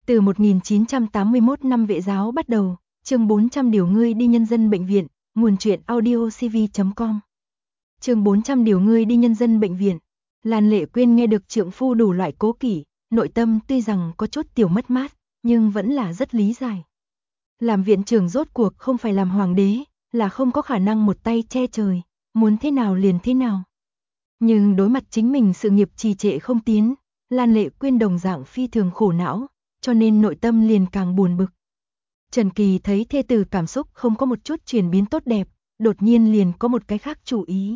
Từ 1981 năm vệ giáo bắt đầu, chương 400 điều ngươi đi nhân dân bệnh viện, nguồn truyện audiocv.com. Chương 400 điều ngươi đi nhân dân bệnh viện. Lan Lệ Quyên nghe được trượng phu đủ loại cố kỵ, nội tâm tuy rằng có chút tiểu mất mát, nhưng vẫn là rất lý giải. Làm viện trưởng rốt cuộc không phải làm hoàng đế, là không có khả năng một tay che trời, muốn thế nào liền thế nào. Nhưng đối mặt chính mình sự nghiệp trì trệ không tiến, Lan Lệ Quyên đồng dạng phi thường khổ não, cho nên nội tâm liền càng buồn bực. Trần Kỳ thấy thê tử cảm xúc không có một chút chuyển biến tốt đẹp, đột nhiên liền có một cái khác chủ ý.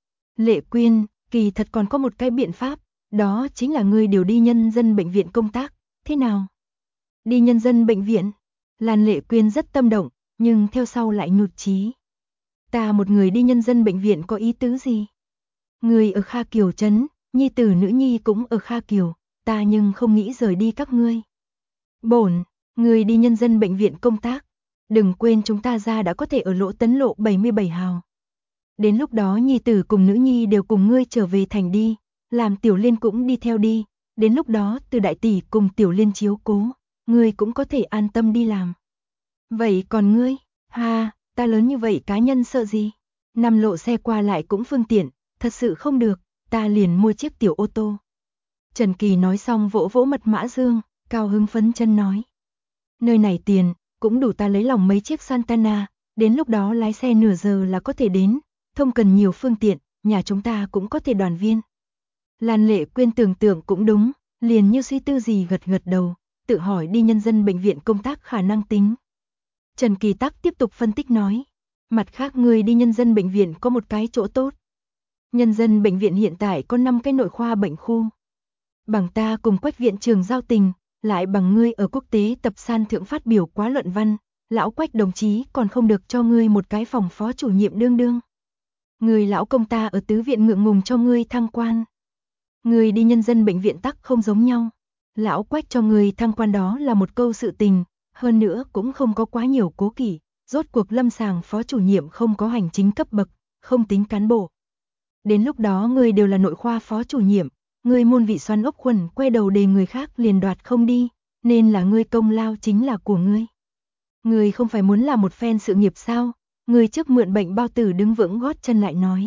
Lệ Quyên, kỳ thật còn có một cái biện pháp, đó chính là ngươi điều đi nhân dân bệnh viện công tác, thế nào? Đi nhân dân bệnh viện? Lan Lệ Quyên rất tâm động, nhưng theo sau lại nhụt chí. Ta một người đi nhân dân bệnh viện có ý tứ gì? Người ở Kha Kiều trấn, nhi tử nữ nhi cũng ở Kha Kiều, ta nhưng không nghĩ rời đi các ngươi. Bổn, người đi nhân dân bệnh viện công tác, đừng quên chúng ta ra đã có thể ở Lỗ Tấn Lộ 77 hào. Đến lúc đó nhi tử cùng nữ nhi đều cùng ngươi trở về thành đi, làm Tiểu Liên cũng đi theo đi, đến lúc đó từ đại tỷ cùng Tiểu Liên chiếu cố, ngươi cũng có thể an tâm đi làm. Vậy còn ngươi, ha, ta lớn như vậy cá nhân sợ gì? 5 lộ xe qua lại cũng phương tiện, thật sự không được, ta liền mua chiếc tiểu ô tô. Trần Kỳ nói xong vỗ vỗ mật mã dương, cao hứng phấn chân nói. Nơi này tiền, cũng đủ ta lấy lòng mấy chiếc Santana, đến lúc đó lái xe nửa giờ là có thể đến, không cần nhiều phương tiện, nhà chúng ta cũng có thể đoàn viên. Lan Lệ Quyên tưởng tượng cũng đúng, liền như suy tư gì gật gật đầu, tự hỏi đi nhân dân bệnh viện công tác khả năng tính. Trần Kỳ Tắc tiếp tục phân tích nói, mặt khác người đi nhân dân bệnh viện có một cái chỗ tốt. Nhân dân bệnh viện hiện tại có 5 cái nội khoa bệnh khu. Bằng ta cùng Quách viện trường giao tình, lại bằng ngươi ở quốc tế tập san thượng phát biểu quá luận văn, lão Quách đồng chí còn không được cho ngươi một cái phòng phó chủ nhiệm đương đương. Người lão công ta ở tứ viện ngượng ngùng cho ngươi thăng quan. Ngươi đi nhân dân bệnh viện tắc không giống nhau. Lão Quách cho ngươi thăng quan đó là một câu sự tình, hơn nữa cũng không có quá nhiều cố kỵ, rốt cuộc lâm sàng phó chủ nhiệm không có hành chính cấp bậc, không tính cán bộ. Đến lúc đó ngươi đều là nội khoa phó chủ nhiệm, ngươi môn vị xoắn ốc khuẩn quay đầu đề người khác liền đoạt không đi, nên là ngươi công lao chính là của ngươi. Ngươi không phải muốn làm một phen sự nghiệp sao? Ngươi trước mượn bệnh bao tử đứng vững gót chân lại nói.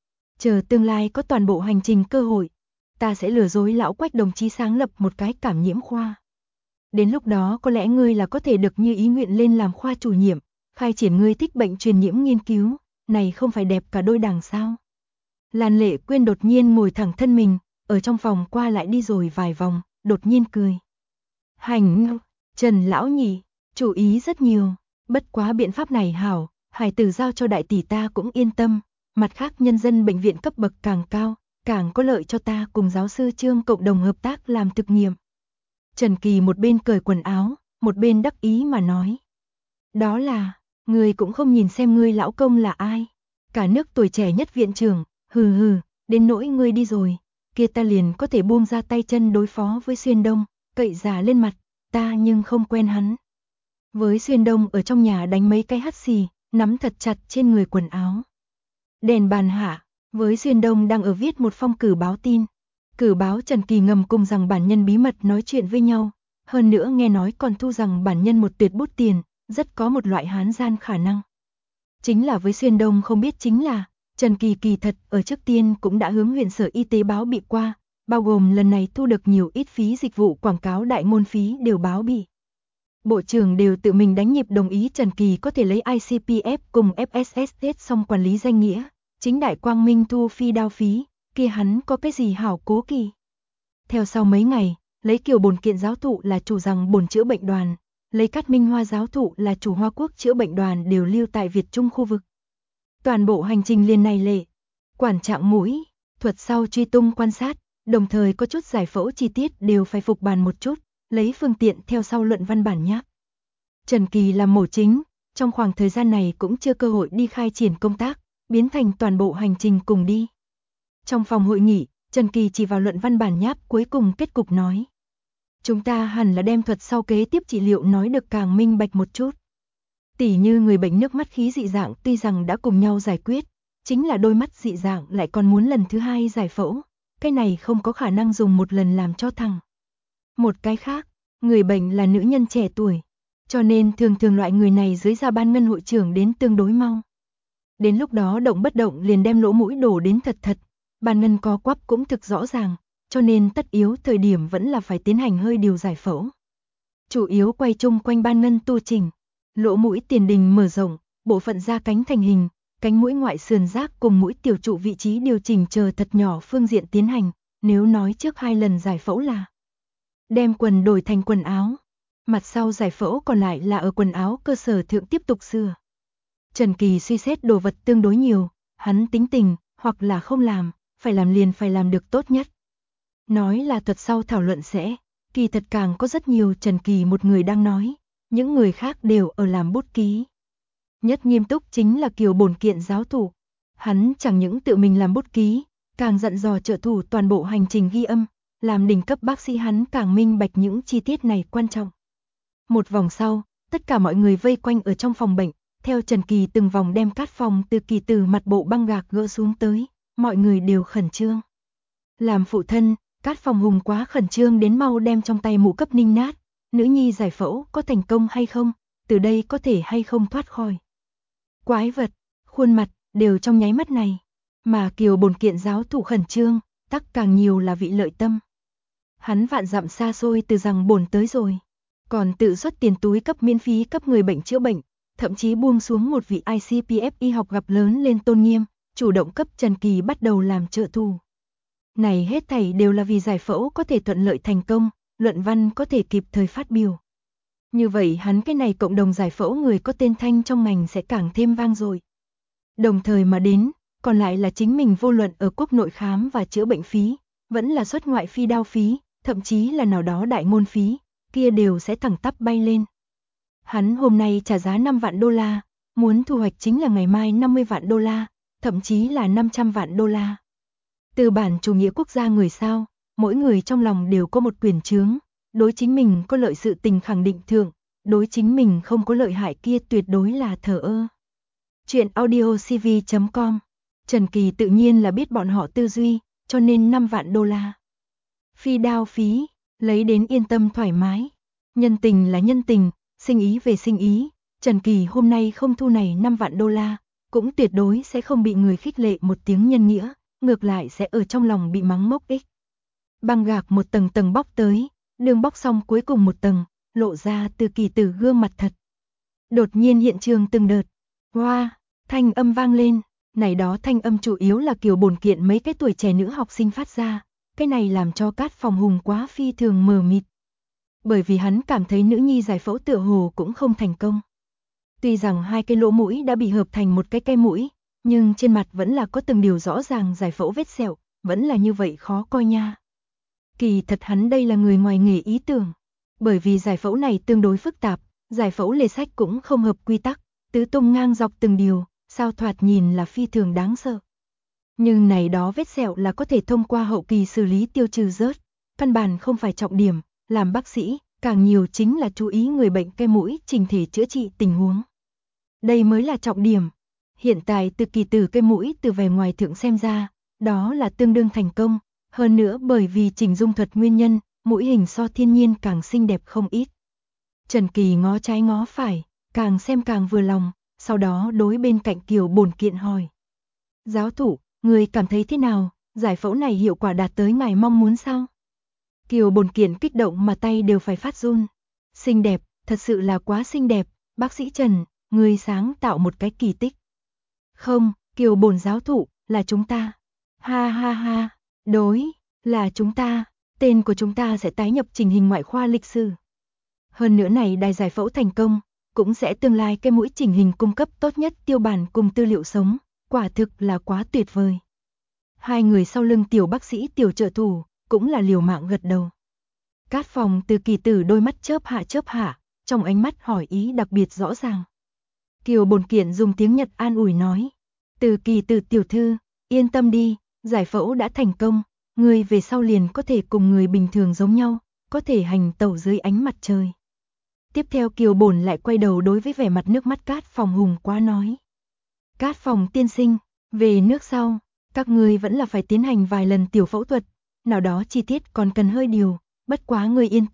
Chờ tương lai có toàn bộ hành trình cơ hội, ta sẽ lừa dối lão Quách đồng chí sáng lập một cái cảm nhiễm khoa. Đến lúc đó có lẽ ngươi là có thể được như ý nguyện lên làm khoa chủ nhiệm, khai triển ngươi thích bệnh truyền nhiễm nghiên cứu, này không phải đẹp cả đôi đằng sao? Lan Lệ Quyên đột nhiên ngồi thẳng thân mình, ở trong phòng qua lại đi rồi vài vòng, đột nhiên cười. Hành, Trần lão nhị, chủ ý rất nhiều, bất quá biện pháp này hảo, hải tử giao cho đại tỷ ta cũng yên tâm, mặt khác nhân dân bệnh viện cấp bậc càng cao, càng có lợi cho ta cùng giáo sư Trương cộng đồng hợp tác làm thực nghiệm. Trần Kỳ một bên cởi quần áo, một bên đắc ý mà nói. Đó là, ngươi cũng không nhìn xem ngươi lão công là ai, cả nước tuổi trẻ nhất viện trưởng, hừ hừ, đến nỗi ngươi đi rồi, kia ta liền có thể buông ra tay chân đối phó với Xuyên Đông, cậy giả lên mặt, ta nhưng không quen hắn. Với Xuyên Đông ở trong nhà đánh mấy cái hắt xì, nắm thật chặt trên người quần áo. Đèn bàn hạ, với Xuyên Đông đang ở viết một phong cử báo tin. Cử báo Trần Kỳ ngầm cùng rằng bản nhân bí mật nói chuyện với nhau, hơn nữa nghe nói còn thu rằng bản nhân một tuyệt bút tiền, rất có một loại hán gian khả năng. Chính là với Xuyên Đông không biết chính là, Trần Kỳ kỳ thật ở trước tiên cũng đã hướng huyện sở y tế báo bị qua, bao gồm lần này thu được nhiều ít phí dịch vụ quảng cáo đại ngôn phí đều báo bị. Bộ trưởng đều tự mình đánh nhịp đồng ý Trần Kỳ có thể lấy ICPF cùng FSS xong quản lý danh nghĩa, chính đại quang minh thu phi đao phí, kia hắn có cái gì hảo cố kỳ. Theo sau mấy ngày, lấy Kiều Bồn Kiện giáo thụ là chủ rằng Bồn chữa bệnh đoàn, lấy Cát Minh Hoa giáo thụ là chủ Hoa Quốc chữa bệnh đoàn đều lưu tại Việt Trung khu vực. Toàn bộ hành trình liền này lệ, quản trạng mũi, thuật sau truy tung quan sát, đồng thời có chút giải phẫu chi tiết đều phải phục bàn một chút, lấy phương tiện theo sau luận văn bản nháp. Trần Kỳ làm mổ chính, trong khoảng thời gian này cũng chưa cơ hội đi khai triển công tác, biến thành toàn bộ hành trình cùng đi. Trong phòng hội nghị, Trần Kỳ chỉ vào luận văn bản nháp cuối cùng kết cục nói. Chúng ta hẳn là đem thuật sau kế tiếp trị liệu nói được càng minh bạch một chút. Tỉ như người bệnh nước mắt khí dị dạng tuy rằng đã cùng nhau giải quyết, chính là đôi mắt dị dạng lại còn muốn lần thứ hai giải phẫu, cái này không có khả năng dùng một lần làm cho thằng. Một cái khác, Người bệnh là nữ nhân trẻ tuổi, cho nên thường thường loại người này dưới da ban ngân hội trưởng đến tương đối mau. Đến lúc đó động bất động liền đem lỗ mũi đổ đến thật thật, ban ngân co quắp cũng thực rõ ràng, cho nên tất yếu thời điểm vẫn là phải tiến hành hơi điều giải phẫu. Chủ yếu quay chung quanh ban ngân tu chỉnh, lỗ mũi tiền đình mở rộng, bộ phận da cánh thành hình, cánh mũi ngoại sườn giác cùng mũi tiểu trụ vị trí điều chỉnh chờ thật nhỏ phương diện tiến hành, nếu nói trước 2 lần giải phẫu là đem quần đổi thành quần áo, mặt sau giải phẫu còn lại là ở quần áo cơ sở thượng tiếp tục sửa. Trần Kỳ suy xét đồ vật tương đối nhiều, hắn tính tình, hoặc là không làm, phải làm liền phải làm được tốt nhất. Nói là thuật sau thảo luận sẽ, kỳ thật càng có rất nhiều Trần Kỳ một người đang nói, những người khác đều ở làm bút ký. Nhất nghiêm túc chính là Kiều Bổn Kiện giáo thủ. Hắn chẳng những tự mình làm bút ký, càng dặn dò trợ thủ toàn bộ hành trình ghi âm, làm đỉnh cấp bác sĩ hắn càng minh bạch những chi tiết này quan trọng. Một vòng sau, tất cả mọi người vây quanh ở trong phòng bệnh, theo Trần Kỳ từng vòng đem cát phòng từ kỳ từ mặt bộ băng gạc gỡ xuống tới, mọi người đều khẩn trương. Làm phụ thân, Cát Phòng Hùng quá khẩn trương đến mau đem trong tay mũ cấp ninh nát, nữ nhi giải phẫu có thành công hay không, từ đây có thể hay không thoát khỏi. Quái vật, khuôn mặt, đều trong nháy mắt này, mà Kiều Bổn Kiện giáo thủ khẩn trương, tắc càng nhiều là vị lợi tâm. Hắn vạn dặm xa xôi từ rằng bổn tới rồi, còn tự xuất tiền túi cấp miễn phí cấp người bệnh chữa bệnh, thậm chí buông xuống một vị ICPF y học gặp lớn lên tôn nghiêm, chủ động cấp Trần Kỳ bắt đầu làm trợ thủ. Này hết thảy đều là vì giải phẫu có thể thuận lợi thành công, luận văn có thể kịp thời phát biểu. Như vậy hắn cái này cộng đồng giải phẫu người có tên thanh trong ngành sẽ càng thêm vang dội. Đồng thời mà đến, còn lại là chính mình vô luận ở quốc nội khám và chữa bệnh phí, vẫn là xuất ngoại phi đao phí, thậm chí là nào đó đại ngôn phí, kia đều sẽ thẳng tắp bay lên. Hắn hôm nay trả giá 5 vạn đô la, muốn thu hoạch chính là ngày mai 50 vạn đô la, thậm chí là 500 vạn đô la. Từ bản chủ nghĩa quốc gia người sao, mỗi người trong lòng đều có một quyền chướng, đối chính mình có lợi sự tình khẳng định thượng, đối chính mình không có lợi hại kia tuyệt đối là thờ ơ. Chuyện audiocv.com. Trần Kỳ tự nhiên là biết bọn họ tư duy, cho nên 5 vạn đô la. Phi đao phí, lấy đến yên tâm thoải mái. Nhân tình là nhân tình, sinh ý về sinh ý, Trần Kỳ hôm nay không thu này 5 vạn đô la, cũng tuyệt đối sẽ không bị người khích lệ một tiếng nhân nghĩa, ngược lại sẽ ở trong lòng bị mắng mốc ích. Băng gạc một tầng tầng bóc tới, đường bóc xong cuối cùng một tầng, lộ ra từ kỳ từ gương mặt thật. Đột nhiên hiện trường từng đợt, hoa, thanh âm vang lên, này đó thanh âm chủ yếu là Kiều Bổn Kiện mấy cái tuổi trẻ nữ học sinh phát ra, cái này làm cho Cát Phòng Hùng quá phi thường mờ mịt. Bởi vì hắn cảm thấy nữ nhi giải phẫu tựa hồ cũng không thành công. Tuy rằng 2 cái lỗ mũi đã bị hợp thành một cái mũi, nhưng trên mặt vẫn là có từng điều rõ ràng giải phẫu vết sẹo, vẫn là như vậy khó coi nha. Kỳ thật hắn đây là người ngoài nghề ý tưởng, bởi vì giải phẫu này tương đối phức tạp, giải phẫu lề sách cũng không hợp quy tắc, tứ tung ngang dọc từng điều, sao thoạt nhìn là phi thường đáng sợ. Nhưng này đó vết sẹo là có thể thông qua hậu kỳ xử lý tiêu trừ rớt, căn bản không phải trọng điểm, làm bác sĩ, càng nhiều chính là chú ý người bệnh cái mũi trình thể chữa trị tình huống. Đây mới là trọng điểm. Hiện tại từ kỳ từ cái mũi từ vẻ ngoài thượng xem ra, đó là tương đương thành công, hơn nữa bởi vì chỉnh dung thuật nguyên nhân, mũi hình so thiên nhiên càng xinh đẹp không ít. Trần Kỳ ngó trái ngó phải, càng xem càng vừa lòng, sau đó đối bên cạnh Kiều Bổn Kiện hỏi. Giáo thủ, người cảm thấy thế nào, giải phẫu này hiệu quả đạt tới ngài mong muốn sao? Kiều Bổn Kiện kích động mà tay đều phải phát run. Xinh đẹp, thật sự là quá xinh đẹp, bác sĩ Trần, người sáng tạo một cái kỳ tích. Không, Kiều Bổn giáo thụ, là chúng ta. Ha ha ha, đối, là chúng ta, tên của chúng ta sẽ tái nhập trình hình ngoại khoa lịch sử. Hơn nữa này đài giải phẫu thành công, cũng sẽ tương lai cái mũi chỉnh hình cung cấp tốt nhất tiêu bản cùng tư liệu sống, quả thực là quá tuyệt vời. 2 người sau lưng tiểu bác sĩ tiểu trợ thủ, cũng là liều mạng gật đầu. Cát Phòng từ kỳ tử đôi mắt chớp hạ, trong ánh mắt hỏi ý đặc biệt rõ ràng. Kiều Bổn Kiện dùng tiếng Nhật an ủi nói, từ kỳ tử tiểu thư, yên tâm đi, giải phẫu đã thành công, người về sau liền có thể cùng người bình thường giống nhau, có thể hành tẩu dưới ánh mặt trời. Tiếp theo Kiều Bổn lại quay đầu đối với vẻ mặt nước mắt Cát Phòng Hùng quá nói. Cát Phòng tiên sinh, về nước sau, các người vẫn là phải tiến hành vài lần tiểu phẫu thuật, nào đó chi tiết còn cần hơi điều, bất quá người yên tâm,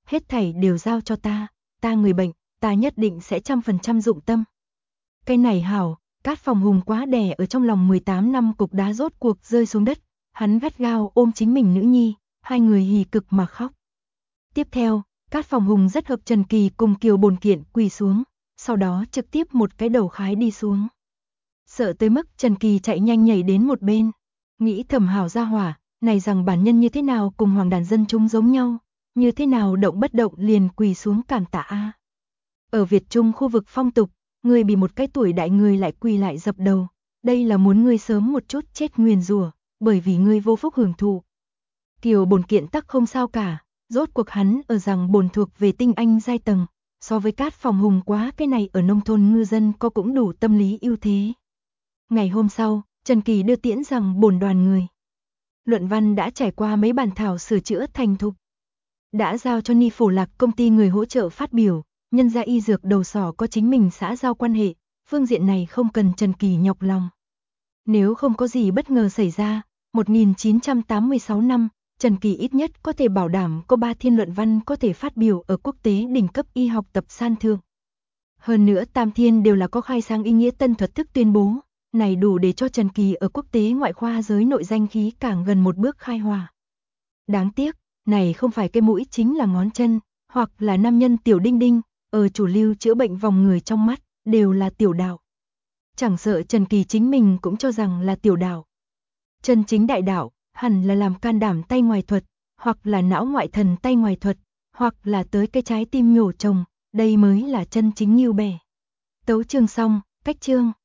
hết thảy đều giao cho ta người bệnh, ta nhất định sẽ 100% dụng tâm. Cái này hảo, Cát Phòng Hùng quá đè ở trong lòng 18 năm cục đá rốt cuộc rơi xuống đất, hắn gắt gao ôm chính mình nữ nhi, hai người hì cực mà khóc. Tiếp theo, Cát Phòng Hùng rất hợp Trần Kỳ cùng Kiều Bồn Kiện quỳ xuống, sau đó trực tiếp một cái đầu khái đi xuống. Sợ tới mức Trần Kỳ chạy nhanh nhảy đến một bên, nghĩ thầm hảo gia hỏa, này rằng bản nhân như thế nào cùng hoàng đàn dân chúng giống nhau, như thế nào động bất động liền quỳ xuống cảm tạ a. Ở Việt Trung khu vực phong tục, người bị một cái tuổi đại người lại quỳ lại dập đầu, đây là muốn ngươi sớm một chút chết nguyền rủa, bởi vì ngươi vô phúc hưởng thụ. Kiều Bồn Kiện tắc không sao cả, rốt cuộc hắn ở rằng bồn thuộc về tinh anh giai tầng, so với Cát Phòng Hùng quá cái này ở nông thôn ngư dân có cũng đủ tâm lý ưu thế. Ngày hôm sau, Trần Kỳ đưa tiễn rằng bồn đoàn người. Luận văn đã trải qua mấy bản thảo sửa chữa thành thục. Đã giao cho Ni Phổ Lạc công ty người hỗ trợ phát biểu, nhân gia y dược đầu sỏ có chính mình xã giao quan hệ, phương diện này không cần Trần Kỳ nhọc lòng. Nếu không có gì bất ngờ xảy ra, 1986 năm, Trần Kỳ ít nhất có thể bảo đảm có 3 thiên luận văn có thể phát biểu ở quốc tế đỉnh cấp y học tập san thượng. Hơn nữa tam thiên đều là có khai sáng ý nghĩa tân thuật thức tuyên bố, này đủ để cho Trần Kỳ ở quốc tế ngoại khoa giới nội danh khí càng gần một bước khai hỏa. Đáng tiếc, này không phải cái mũi chính là ngón chân, hoặc là nam nhân tiểu đinh đinh, ở chủ lưu chữa bệnh vòng người trong mắt, đều là tiểu đạo. Chẳng sợ Trần Kỳ chính mình cũng cho rằng là tiểu đạo. Chân chính đại đạo, hẳn là làm can đảm tay ngoài thuật, hoặc là não ngoại thần tay ngoài thuật, hoặc là tới cái trái tim nhổ trồng, đây mới là chân chính nghiêu bẻ. Tấu chương xong, cách chương.